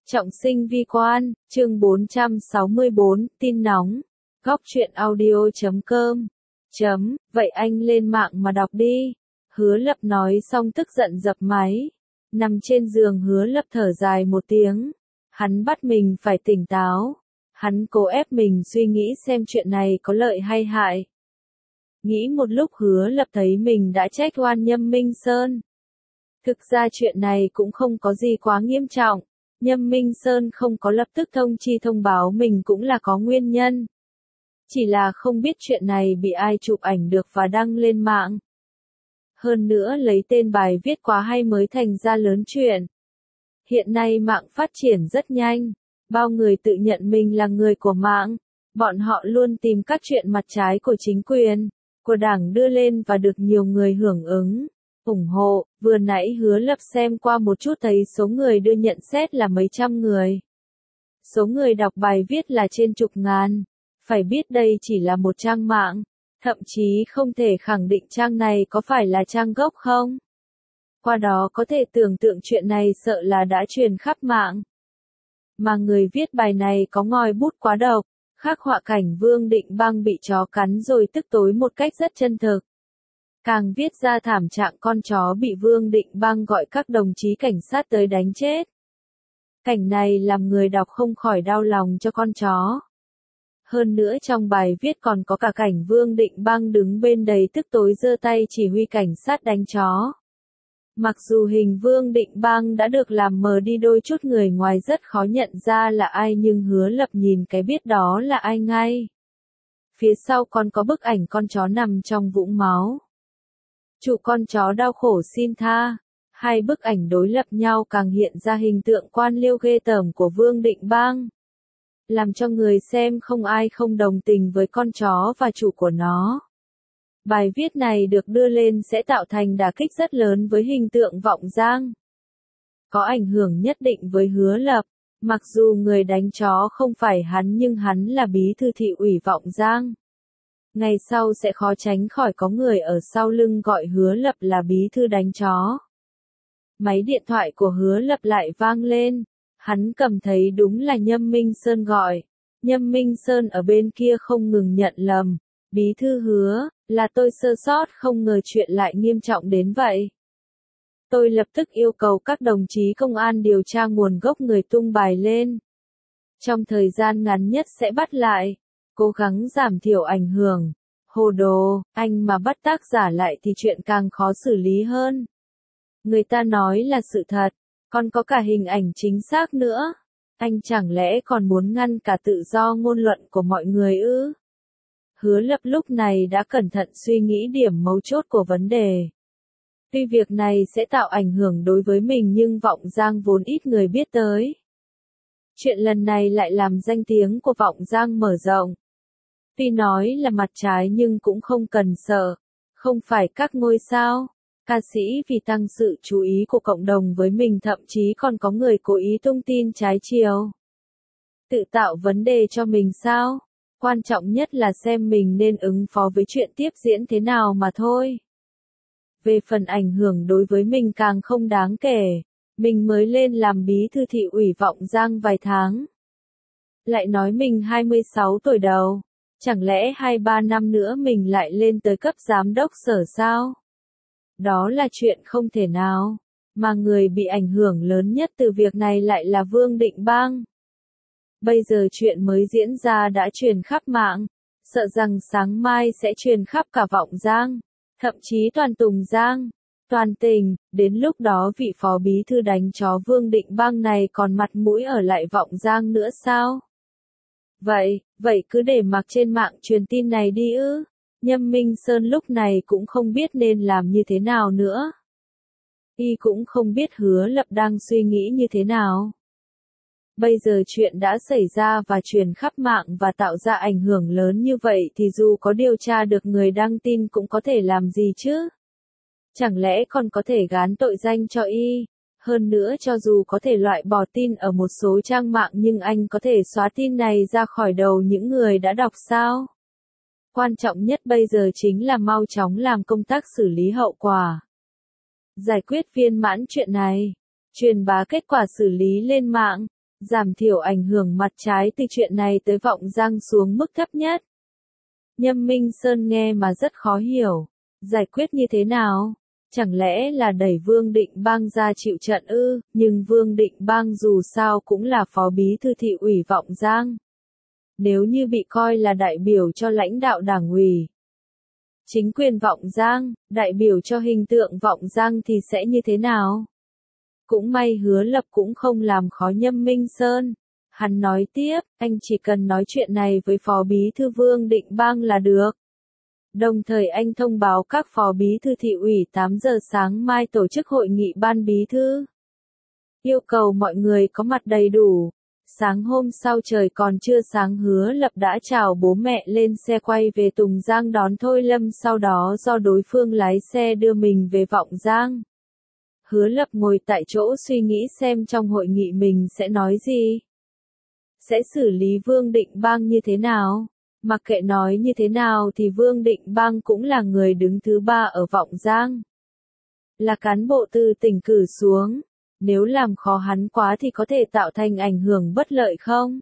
Trọng sinh vi quan, chương 464, tin nóng. Góc truyện audio.com. Vậy anh lên mạng mà đọc đi. Hứa Lập nói xong tức giận dập máy. Nằm trên giường Hứa Lập thở dài một tiếng. Hắn bắt mình phải tỉnh táo. Hắn cố ép mình suy nghĩ xem chuyện này có lợi hay hại. Nghĩ một lúc Hứa Lập thấy mình đã trách oan Nhâm Minh Sơn. Thực ra chuyện này cũng không có gì quá nghiêm trọng. Nhâm Minh Sơn không có lập tức thông báo mình cũng là có nguyên nhân. Chỉ là không biết chuyện này bị ai chụp ảnh được và đăng lên mạng. Hơn nữa lấy tên bài viết quá hay mới thành ra lớn chuyện. Hiện nay mạng phát triển rất nhanh. Bao người tự nhận mình là người của mạng. Bọn họ luôn tìm các chuyện mặt trái của chính quyền, của đảng đưa lên và được nhiều người hưởng ứng, ủng hộ. Vừa nãy Hứa Lập xem qua một chút thấy số người đưa nhận xét là mấy trăm người. Số người đọc bài viết là trên chục ngàn. Phải biết đây chỉ là một trang mạng. Thậm chí không thể khẳng định trang này có phải là trang gốc không. Qua đó có thể tưởng tượng chuyện này sợ là đã truyền khắp mạng. Mà người viết bài này có ngòi bút quá độc, khắc họa cảnh Vương Định Bang bị chó cắn rồi tức tối một cách rất chân thực. Càng viết ra thảm trạng con chó bị Vương Định Bang gọi các đồng chí cảnh sát tới đánh chết. Cảnh này làm người đọc không khỏi đau lòng cho con chó. Hơn nữa trong bài viết còn có cả cảnh Vương Định Bang đứng bên đầy tức tối giơ tay chỉ huy cảnh sát đánh chó. Mặc dù hình Vương Định Bang đã được làm mờ đi đôi chút người ngoài rất khó nhận ra là ai nhưng Hứa Lập nhìn cái biết đó là ai ngay. Phía sau còn có bức ảnh con chó nằm trong vũng máu. Chủ con chó đau khổ xin tha. Hai bức ảnh đối lập nhau càng hiện ra hình tượng quan liêu ghê tởm của Vương Định Bang. Làm cho người xem không ai không đồng tình với con chó và chủ của nó. Bài viết này được đưa lên sẽ tạo thành đả kích rất lớn với hình tượng Vọng Giang. Có ảnh hưởng nhất định với Hứa Lập. Mặc dù người đánh chó không phải hắn nhưng hắn là bí thư thị ủy Vọng Giang. Ngày sau sẽ khó tránh khỏi có người ở sau lưng gọi Hứa Lập là bí thư đánh chó. Máy điện thoại của Hứa Lập lại vang lên. Hắn cầm thấy đúng là Nhâm Minh Sơn gọi. Nhâm Minh Sơn ở bên kia không ngừng nhận lầm. Bí thư Hứa, là tôi sơ sót không ngờ chuyện lại nghiêm trọng đến vậy. Tôi lập tức yêu cầu các đồng chí công an điều tra nguồn gốc người tung bài lên. Trong thời gian ngắn nhất sẽ bắt lại. Cố gắng giảm thiểu ảnh hưởng. Hồ đồ, anh mà bắt tác giả lại thì chuyện càng khó xử lý hơn. Người ta nói là sự thật, còn có cả hình ảnh chính xác nữa. Anh chẳng lẽ còn muốn ngăn cả tự do ngôn luận của mọi người ư? Hứa Lập lúc này đã cẩn thận suy nghĩ điểm mấu chốt của vấn đề. Tuy việc này sẽ tạo ảnh hưởng đối với mình nhưng Vọng Giang vốn ít người biết tới. Chuyện lần này lại làm danh tiếng của Vọng Giang mở rộng. Tuy nói là mặt trái nhưng cũng không cần sợ. Không phải các ngôi sao, ca sĩ vì tăng sự chú ý của cộng đồng với mình thậm chí còn có người cố ý tung tin trái chiều. Tự tạo vấn đề cho mình sao? Quan trọng nhất là xem mình nên ứng phó với chuyện tiếp diễn thế nào mà thôi. Về phần ảnh hưởng đối với mình càng không đáng kể. Mình mới lên làm bí thư thị ủy Vọng Giang vài tháng. Lại nói mình 26 tuổi đầu. Chẳng lẽ 2-3 năm nữa mình lại lên tới cấp giám đốc sở sao? Đó là chuyện không thể nào. Mà người bị ảnh hưởng lớn nhất từ việc này lại là Vương Định Bang. Bây giờ chuyện mới diễn ra đã truyền khắp mạng. Sợ rằng sáng mai sẽ truyền khắp cả Vọng Giang. Thậm chí toàn Tùng Giang. Toàn tỉnh. Đến lúc đó vị phó bí thư đánh chó Vương Định Bang này còn mặt mũi ở lại Vọng Giang nữa sao? Vậy cứ để mặc trên mạng truyền tin này đi ư? Nhâm Minh Sơn lúc này cũng không biết nên làm như thế nào nữa. Y cũng không biết Hứa Lập đang suy nghĩ như thế nào. Bây giờ chuyện đã xảy ra và truyền khắp mạng và tạo ra ảnh hưởng lớn như vậy thì dù có điều tra được người đăng tin cũng có thể làm gì chứ? Chẳng lẽ còn có thể gán tội danh cho Y? Hơn nữa cho dù có thể loại bỏ tin ở một số trang mạng nhưng anh có thể xóa tin này ra khỏi đầu những người đã đọc sao? Quan trọng nhất bây giờ chính là mau chóng làm công tác xử lý hậu quả. Giải quyết viên mãn chuyện này. Truyền bá kết quả xử lý lên mạng. giảm thiểu ảnh hưởng mặt trái từ chuyện này tới Vọng Giang xuống mức thấp nhất. Nhâm Minh Sơn nghe mà rất khó hiểu, giải quyết như thế nào? Chẳng lẽ là đẩy Vương Định Bang ra chịu trận ư? Nhưng Vương Định Bang dù sao cũng là phó bí thư thị ủy Vọng Giang. Nếu như bị coi là đại biểu cho lãnh đạo đảng ủy, chính quyền Vọng Giang, đại biểu cho hình tượng Vọng Giang thì sẽ như thế nào? Cũng may Hứa Lập cũng không làm khó Nhâm Minh Sơn. Hắn nói tiếp, anh chỉ cần nói chuyện này với phó bí thư Vương Định Bang là được. Đồng thời anh thông báo các phó bí thư thị ủy 8 giờ sáng mai tổ chức hội nghị ban bí thư. Yêu cầu mọi người có mặt đầy đủ. Sáng hôm sau trời còn chưa sáng Hứa Lập đã chào bố mẹ lên xe quay về Tùng Giang đón Thôi Lâm, sau đó do đối phương lái xe đưa mình về Vọng Giang. Hứa Lập ngồi tại chỗ suy nghĩ xem trong hội nghị mình sẽ nói gì. Sẽ xử lý Vương Định Bang như thế nào? Mặc kệ nói như thế nào thì Vương Định Bang cũng là người đứng thứ 3 ở Vọng Giang. Là cán bộ từ tỉnh cử xuống. Nếu làm khó hắn quá thì có thể tạo thành ảnh hưởng bất lợi không?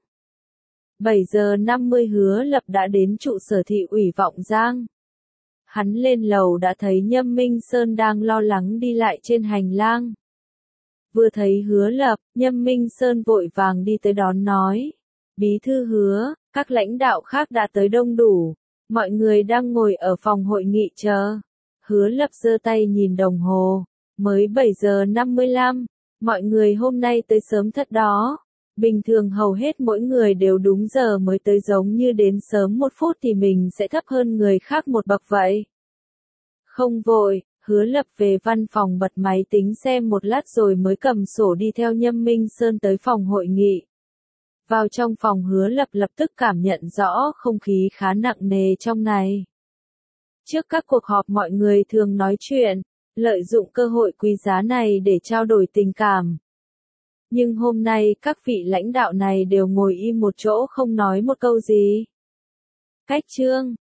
7 giờ 50 Hứa Lập đã đến trụ sở thị ủy Vọng Giang. Hắn lên lầu đã thấy Nhâm Minh Sơn đang lo lắng đi lại trên hành lang. Vừa thấy Hứa Lập, Nhâm Minh Sơn vội vàng đi tới đón nói. Bí thư Hứa, các lãnh đạo khác đã tới đông đủ. Mọi người đang ngồi ở phòng hội nghị chờ. Hứa Lập giơ tay nhìn đồng hồ. Mới 7 giờ 55. Mọi người hôm nay tới sớm thật đó. Bình thường hầu hết mỗi người đều đúng giờ mới tới, giống như đến sớm 1 phút thì mình sẽ thấp hơn người khác một bậc vậy. Không vội, Hứa Lập về văn phòng bật máy tính xem một lát rồi mới cầm sổ đi theo Nhâm Minh Sơn tới phòng hội nghị. Vào trong phòng Hứa Lập lập tức cảm nhận rõ không khí khá nặng nề trong này. Trước các cuộc họp mọi người thường nói chuyện, lợi dụng cơ hội quý giá này để trao đổi tình cảm. Nhưng hôm nay các vị lãnh đạo này đều ngồi im một chỗ không nói một câu gì. Cách chương